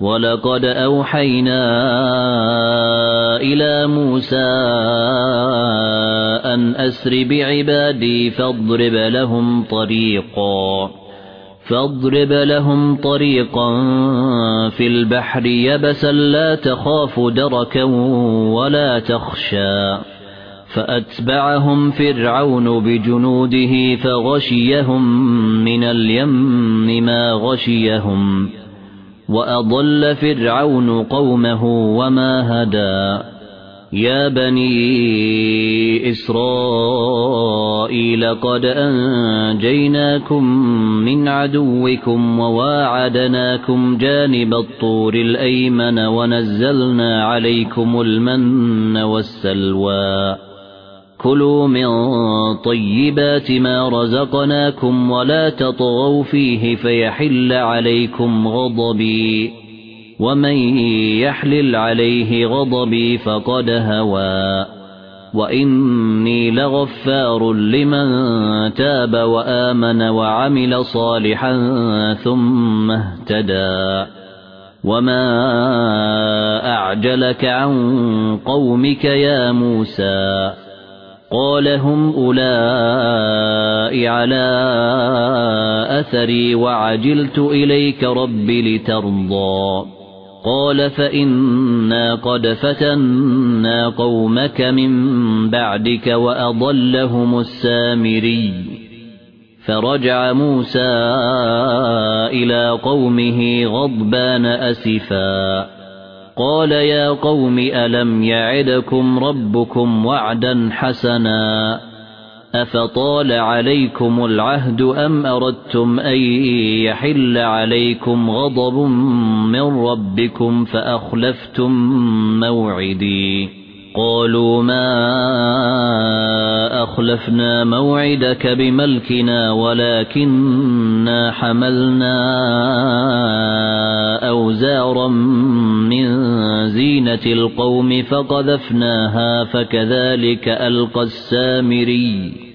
ولقد أوحينا إلى موسى أن أسر بعبادي فاضرب لهم طريقا في البحر يبسا لا تخاف دركا ولا تخشى فأتبعهم فرعون بجنوده فغشيهم من اليم ما غشيهم وأضل فرعون قومه وما هدى يا بني إسرائيل قد أنجيناكم من عدوكم وواعدناكم جانب الطور الأيمن ونزلنا عليكم المن والسلوى كلوا من طيبات ما رزقناكم ولا تطغوا فيه فيحل عليكم غضبي ومن يحلل عليه غضبي فقد هوى وإني لغفار لمن تاب وآمن وعمل صالحا ثم اهتدى وما أعجلك عن قومك يا موسى قال هم أولئك على أثري وعجلت إليك رب لترضى قال فإنا قد فتنا قومك من بعدك وأضلهم السامري فرجع موسى إلى قومه غضبان أسفا قال يا قوم ألم يعدكم ربكم وعدا حسنا أفطال عليكم العهد أم أردتم أن يحل عليكم غضب من ربكم فأخلفتم موعدي قالوا ما أخلفنا موعدك بملكنا ولكننا حملنا أوزارا من زينة القوم فقذفناها فكذلك ألقى السامري